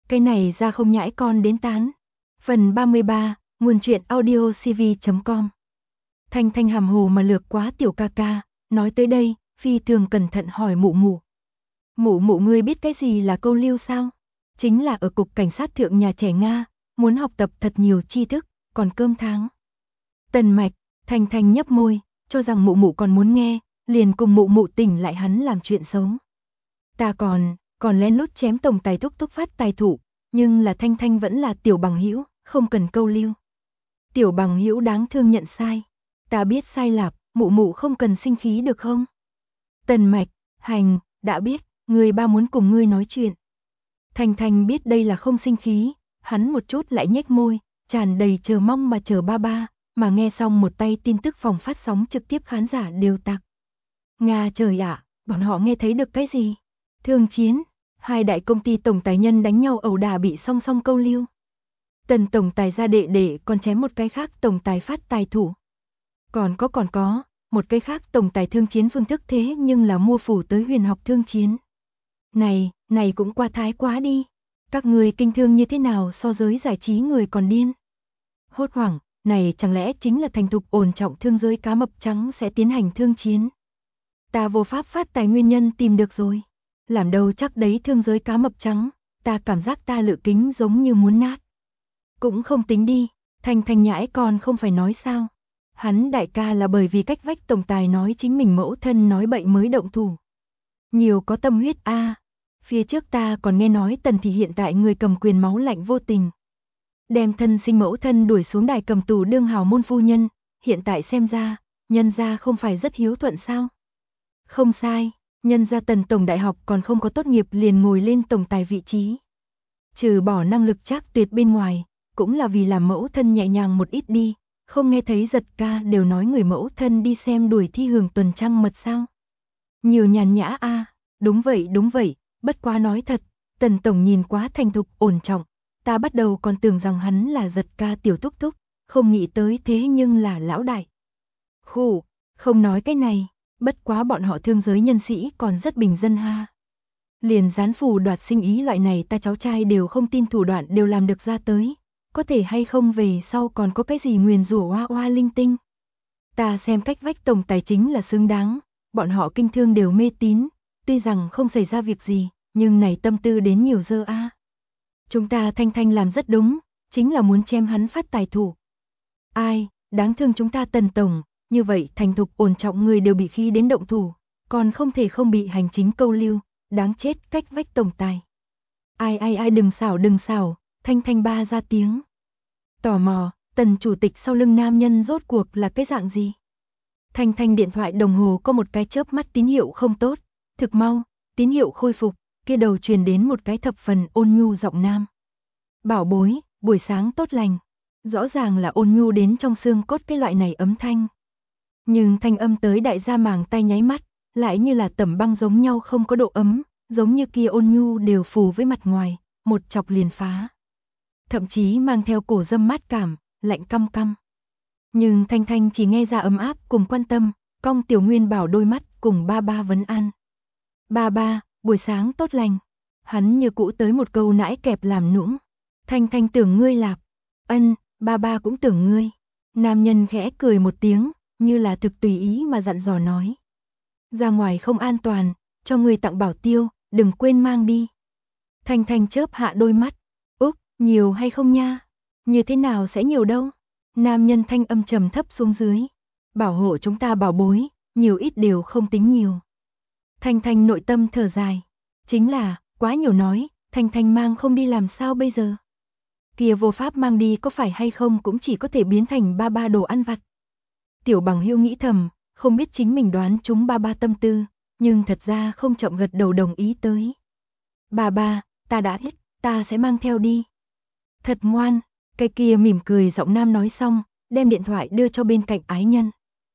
Cái này ra không nhãi con đến tán. Phần 33, nguồn truyện audio cv.com. Thanh Thanh hàm hồ mà lược quá tiểu ca ca, nói tới đây, phi thường cẩn thận hỏi mụ mụ. Mụ mụ ngươi biết cái gì là câu lưu sao? Chính là ở cục cảnh sát thượng nhà trẻ Nga, muốn học tập thật nhiều tri thức, còn cơm tháng. Tần Mạch, Thanh Thanh nhấp môi, cho rằng mụ mụ còn muốn nghe, liền cùng mụ mụ tỉnh lại hắn làm chuyện xấu. Ta còn lén lút chém tổng tài thúc thúc phát tài thủ, nhưng là Thanh Thanh vẫn là tiểu bằng hữu, không cần câu lưu. Tiểu bằng hữu đáng thương nhận sai. Ta biết sai lạp, mụ mụ không cần sinh khí được không? Tần Mạch, hành, đã biết, người ba muốn cùng ngươi nói chuyện. Thanh Thanh biết đây là không sinh khí, hắn một chút lại nhếch môi, tràn đầy chờ mong mà chờ ba ba, mà nghe xong một tay tin tức phòng phát sóng trực tiếp khán giả đều tạc. Nga trời ạ, bọn họ nghe thấy được cái gì? Thương chiến, hai đại công ty tổng tài nhân đánh nhau ẩu đả bị song song câu lưu. Tần tổng tài ra đệ đệ còn chém một cái khác tổng tài phát tài thủ. Còn có, một cái khác tổng tài thương chiến phương thức thế nhưng là mua phủ tới huyền học thương chiến. Này cũng qua thái quá đi. Các người kinh thương như thế nào so giới giải trí người còn điên. Hốt hoảng, này chẳng lẽ chính là thành thục ổn trọng thương giới cá mập trắng sẽ tiến hành thương chiến. Ta vô pháp phát tài nguyên nhân tìm được rồi. Làm đâu chắc đấy thương giới cá mập trắng, ta cảm giác ta lự kính giống như muốn nát. Cũng không tính đi, Thanh Thanh nhãi còn không phải nói sao. Hắn đại ca là bởi vì cách vách tổng tài nói chính mình mẫu thân nói bậy mới động thủ. Nhiều có tâm huyết a. Phía trước ta còn nghe nói Tần thị hiện tại người cầm quyền máu lạnh vô tình. Đem thân sinh mẫu thân đuổi xuống đài cầm tù đương hào môn phu nhân, hiện tại xem ra, nhân gia không phải rất hiếu thuận sao? Không sai, nhân gia Tần tổng đại học còn không có tốt nghiệp liền ngồi lên tổng tài vị trí. Trừ bỏ năng lực chắc tuyệt bên ngoài, cũng là vì làm mẫu thân nhẹ nhàng một ít đi, không nghe thấy Giật ca đều nói người mẫu thân đi xem đuổi thi hưởng tuần trăng mật sao? Nhiều nhàn nhã a. Đúng vậy, bất quá nói thật, Tần tổng nhìn quá thành thục ổn trọng, ta bắt đầu còn tưởng rằng hắn là Giật ca tiểu thúc thúc, không nghĩ tới thế nhưng là lão đại. Khụ, không nói cái này, bất quá bọn họ thương giới nhân sĩ còn rất bình dân ha. Liền gián phù đoạt sinh ý loại này ta cháu trai đều không tin thủ đoạn đều làm được ra tới, có thể hay không về sau còn có cái gì nguyền rủa oa oa linh tinh. Ta xem cách vách tổng tài chính là xứng đáng, bọn họ kinh thương đều mê tín, tuy rằng không xảy ra việc gì, nhưng này tâm tư đến nhiều dơ a. Chúng ta Thanh Thanh làm rất đúng, chính là muốn chém hắn phát tài thủ. Ai, đáng thương chúng ta Tần tổng, như vậy thành thục ổn trọng người đều bị khí đến động thủ, còn không thể không bị hành chính câu lưu, đáng chết cách vách tổng tài. Ai đừng xảo, Thanh Thanh ba ra tiếng. Tò mò, Tần chủ tịch sau lưng nam nhân rốt cuộc là cái dạng gì? Thanh Thanh điện thoại đồng hồ có một cái chớp mắt tín hiệu không tốt, thực mau, tín hiệu khôi phục, kia đầu truyền đến một cái thập phần ôn nhu giọng nam. Bảo bối, buổi sáng tốt lành. Rõ ràng là ôn nhu đến trong xương cốt cái loại này ấm thanh. Nhưng thanh âm tới đại gia màng tay nháy mắt, lại như là tẩm băng giống nhau không có độ ấm, giống như kia ôn nhu đều phù với mặt ngoài, một chọc liền phá. Thậm chí mang theo cổ dâm mát cảm, lạnh căm căm. Nhưng Thanh Thanh chỉ nghe ra ấm áp cùng quan tâm, cong Tiểu Nguyên Bảo đôi mắt cùng ba ba vấn an. Ba ba, buổi sáng tốt lành. Hắn như cũ tới một câu nãi kẹp làm nũng. Thanh Thanh tưởng ngươi lạp. Ân, ba ba cũng tưởng ngươi. Nam nhân khẽ cười một tiếng, như là thực tùy ý mà dặn dò nói. Ra ngoài không an toàn, cho ngươi tặng bảo tiêu, đừng quên mang đi. Thanh Thanh chớp hạ đôi mắt. Úc, nhiều hay không nha? Như thế nào sẽ nhiều đâu? Nam nhân thanh âm trầm thấp xuống dưới. Bảo hộ chúng ta bảo bối, nhiều ít đều không tính nhiều. Thanh Thanh nội tâm thở dài. Chính là, quá nhiều nói, Thanh Thanh mang không đi làm sao bây giờ? Kia vô pháp mang đi có phải hay không cũng chỉ có thể biến thành ba ba đồ ăn vặt. Tiểu bằng hưu nghĩ thầm, không biết chính mình đoán chúng ba ba tâm tư, nhưng thật ra không chậm gật đầu đồng ý tới. Ba ba, ta đã biết, ta sẽ mang theo đi. Thật ngoan, cái kia mỉm cười giọng nam nói xong, đem điện thoại đưa cho bên cạnh ái nhân.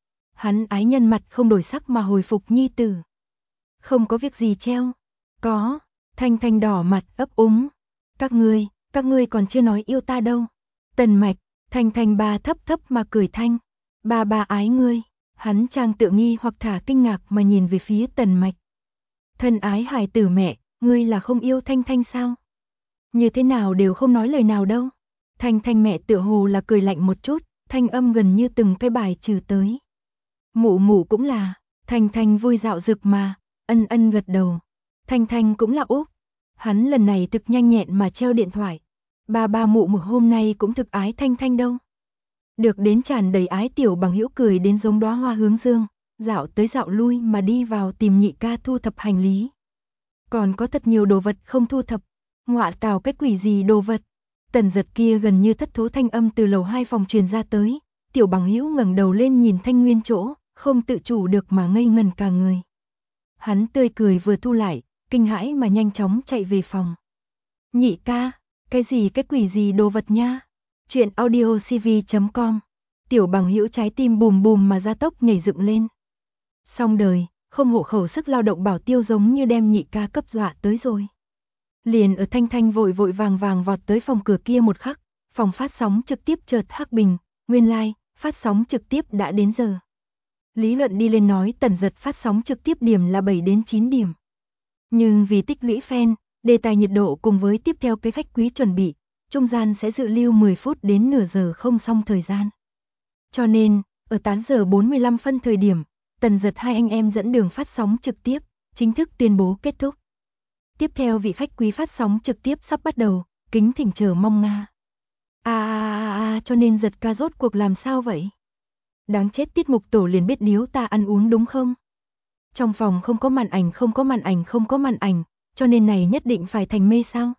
Hắn ái nhân mặt không đổi sắc mà hồi phục nhi tử. Không có việc gì treo. Có, Thanh Thanh đỏ mặt ấp úng. Các ngươi còn chưa nói yêu ta đâu. Tần Mạch, Thanh Thanh ba thấp thấp mà cười thanh. Ba ba ái ngươi. Hắn trang tự nghi hoặc thả kinh ngạc mà nhìn về phía Tần Mạch. Thân ái hài tử mẹ, ngươi là không yêu Thanh Thanh sao? Như thế nào đều không nói lời nào đâu. Thanh Thanh mẹ tựa hồ là cười lạnh một chút, thanh âm gần như từng cái bài trừ tới. Mụ mụ cũng là, Thanh Thanh vui dạo dực mà, ân ân gật đầu. Thanh Thanh cũng là Úc. Hắn lần này thực nhanh nhẹn mà treo điện thoại. Ba mụ mụ hôm nay cũng thực ái Thanh Thanh đâu. Được đến tràn đầy ái tiểu bằng hữu cười đến giống đóa hoa hướng dương, dạo tới dạo lui mà đi vào tìm nhị ca thu thập hành lý. Còn có thật nhiều đồ vật không thu thập, ngọa tào cái quỷ gì đồ vật. Tần Giật kia gần như thất thố thanh âm từ lầu 2 phòng truyền ra tới, tiểu bằng hữu ngẩng đầu lên nhìn Thanh Nguyên chỗ, không tự chủ được mà ngây ngần cả người. Hắn tươi cười vừa thu lại, kinh hãi mà nhanh chóng chạy về phòng. Nhị ca, cái gì cái quỷ gì đồ vật nha? Chuyện audiocv.com. Tiểu bằng hữu trái tim bùm bùm mà gia tốc nhảy dựng lên. Xong đời, không hộ khẩu sức lao động bảo tiêu giống như đem nhị ca cấp dọa tới rồi. Liền ở Thanh Thanh vội vội vàng vàng vọt tới phòng cửa kia một khắc, phòng phát sóng trực tiếp chợt hắc bình, nguyên lai, phát sóng trực tiếp đã đến giờ. Lý luận đi lên nói Tần Giật phát sóng trực tiếp điểm là 7 đến 9 điểm. Nhưng vì tích lũy fan, đề tài nhiệt độ cùng với tiếp theo cái khách quý chuẩn bị, trung gian sẽ dự lưu 10 phút đến nửa giờ không xong thời gian. Cho nên, ở 8 giờ 45 phân thời điểm, Tần Giật hai anh em dẫn đường phát sóng trực tiếp, chính thức tuyên bố kết thúc. Tiếp theo vị khách quý phát sóng trực tiếp sắp bắt đầu, kính thỉnh chờ mong Nga. Cho nên Giật ca rốt cuộc làm sao vậy? Đáng chết, tiết mục tổ liền biết điếu ta ăn uống đúng không? Trong phòng không có màn ảnh, cho nên này nhất định phải thành mê sao?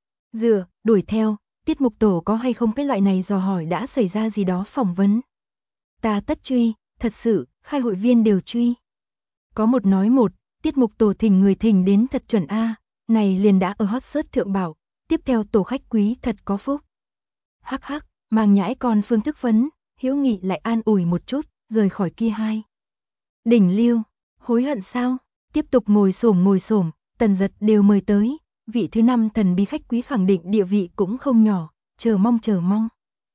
Đuổi theo, tiết mục tổ có hay không cái loại này dò hỏi đã xảy ra gì đó phỏng vấn. Ta tất truy, thật sự, khai hội viên đều truy. Có một nói một, tiết mục tổ thỉnh người thỉnh đến thật chuẩn a, này liền đã ở hot search thượng bảo, tiếp theo tổ khách quý thật có phúc. Hắc hắc, mang nhãi con phương thức vấn, Hiếu Nghị lại an ủi một chút, rời khỏi kia hai. Đỉnh lưu, hối hận sao? Tiếp tục ngồi xổm, Tần Giật đều mời tới, vị thứ 5 thần bí khách quý khẳng định địa vị cũng không nhỏ, chờ mong.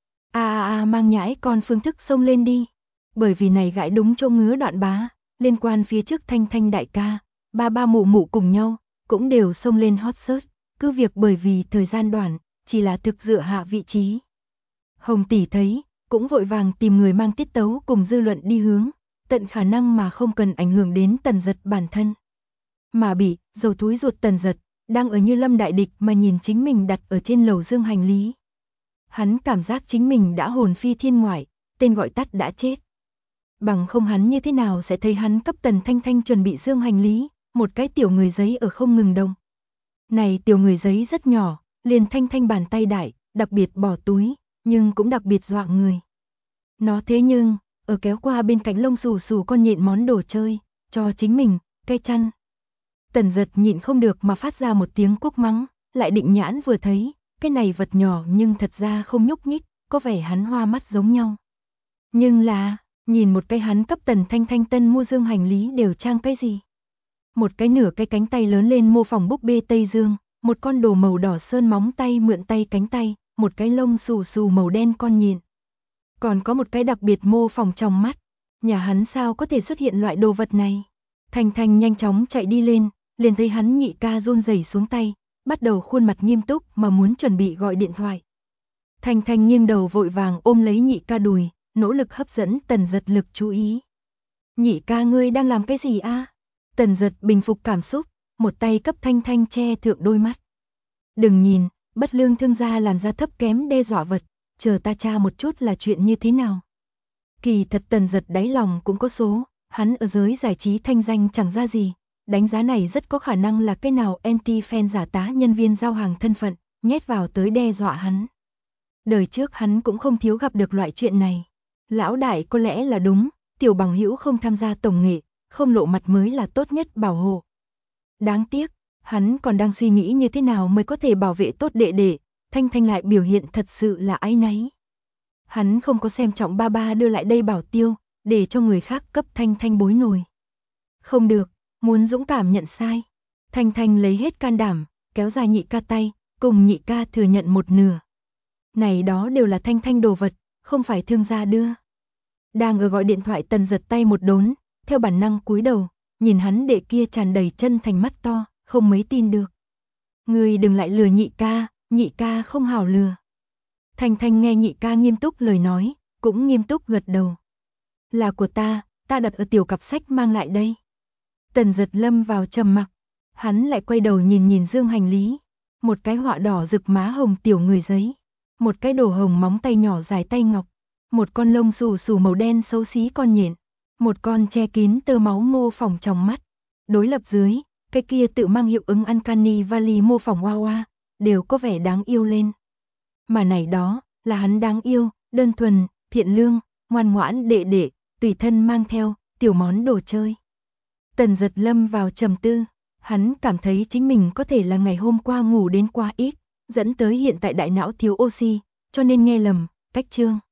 Mang nhãi con phương thức xông lên đi. Bởi vì này gãi đúng chỗ ngứa Đoạn Bá, liên quan phía trước Thanh Thanh đại ca, ba mụ mụ cùng nhau, cũng đều xông lên hot search, cứ việc bởi vì thời gian đoạn, chỉ là thực dựa hạ vị trí. Hồng tỷ thấy, cũng vội vàng tìm người mang tiết tấu cùng dư luận đi hướng, tận khả năng mà không cần ảnh hưởng đến Tần Giật bản thân. Mà bị, dầu túi ruột Tần Giật, đang ở như lâm đại địch mà nhìn chính mình đặt ở trên lầu dương hành lý. Hắn cảm giác chính mình đã hồn phi thiên ngoại, tên gọi tắt đã chết. Bằng không hắn như thế nào sẽ thấy hắn cấp Tần Thanh Thanh chuẩn bị dương hành lý, một cái tiểu người giấy ở không ngừng đông. Này tiểu người giấy rất nhỏ, liền Thanh Thanh bàn tay đại, đặc biệt bỏ túi, nhưng cũng đặc biệt dọa người. Nó thế nhưng, ở kéo qua bên cạnh lông xù xù con nhện món đồ chơi, cho chính mình, cây chăn. Tần Giật nhịn không được mà phát ra một tiếng quốc mắng, lại định nhãn vừa thấy, cái này vật nhỏ nhưng thật ra không nhúc nhích, có vẻ hắn hoa mắt giống nhau. Nhưng là, nhìn một cái hắn cấp Tần Thanh Thanh tân mua dương hành lý đều trang cái gì? Một cái nửa cái cánh tay lớn lên mô phỏng búp bê Tây Dương, một con đồ màu đỏ sơn móng tay mượn tay cánh tay, một cái lông xù xù màu đen con nhện. Còn có một cái đặc biệt mô phỏng trong mắt. Nhà hắn sao có thể xuất hiện loại đồ vật này? Thanh Thanh nhanh chóng chạy đi lên, liền thấy hắn nhị ca run rẩy xuống tay, bắt đầu khuôn mặt nghiêm túc mà muốn chuẩn bị gọi điện thoại. Thanh Thanh nghiêng đầu vội vàng ôm lấy nhị ca đùi, nỗ lực hấp dẫn Tần Giật lực chú ý. Nhị ca ngươi đang làm cái gì a? Tần Giật bình phục cảm xúc, một tay cấp Thanh Thanh che thượng đôi mắt. Đừng nhìn, bất lương thương gia làm ra thấp kém đe dọa vật, chờ ta tra một chút là chuyện như thế nào. Kỳ thật Tần Giật đáy lòng cũng có số, hắn ở giới giải trí thanh danh chẳng ra gì, đánh giá này rất có khả năng là cái nào anti-fan giả tá nhân viên giao hàng thân phận, nhét vào tới đe dọa hắn. Đời trước hắn cũng không thiếu gặp được loại chuyện này. Lão đại có lẽ là đúng, tiểu bằng hữu không tham gia tổng nghệ, không lộ mặt mới là tốt nhất bảo hộ. Đáng tiếc, hắn còn đang suy nghĩ như thế nào mới có thể bảo vệ tốt đệ đệ, Thanh Thanh lại biểu hiện thật sự là áy náy. Hắn không có xem trọng ba đưa lại đây bảo tiêu, để cho người khác cấp Thanh Thanh bối nổi. Không được, muốn dũng cảm nhận sai. Thanh Thanh lấy hết can đảm, kéo ra nhị ca tay, cùng nhị ca thừa nhận một nửa. Này đó đều là Thanh Thanh đồ vật, không phải thương gia đưa. Đang ở gọi điện thoại Tần Giật tay một đốn, theo bản năng cúi đầu, nhìn hắn đệ kia tràn đầy chân thành mắt to, không mấy tin được. Ngươi đừng lại lừa nhị ca, nhị ca không hảo lừa. Thanh Thanh nghe nhị ca nghiêm túc lời nói, cũng nghiêm túc gật đầu. Là của ta đặt ở tiểu cặp sách mang lại đây. Tần Giật lâm vào trầm mặc, hắn lại quay đầu nhìn dương hành lý, một cái họa đỏ rực má hồng tiểu người giấy, một cái đồ hồng móng tay nhỏ dài tay ngọc, một con lông xù xù màu đen xấu xí con nhện, một con che kín tơ máu mô phỏng trong mắt. Đối lập dưới, cái kia tự mang hiệu ứng Uncanny Valley mô phỏng Hoa Hoa, đều có vẻ đáng yêu lên. Mà này đó, là hắn đáng yêu, đơn thuần, thiện lương, ngoan ngoãn đệ đệ, tùy thân mang theo, tiểu món đồ chơi. Tần Giật lâm vào trầm tư, hắn cảm thấy chính mình có thể là ngày hôm qua ngủ đến quá ít, dẫn tới hiện tại đại não thiếu oxy, cho nên nghe lầm, cách chương.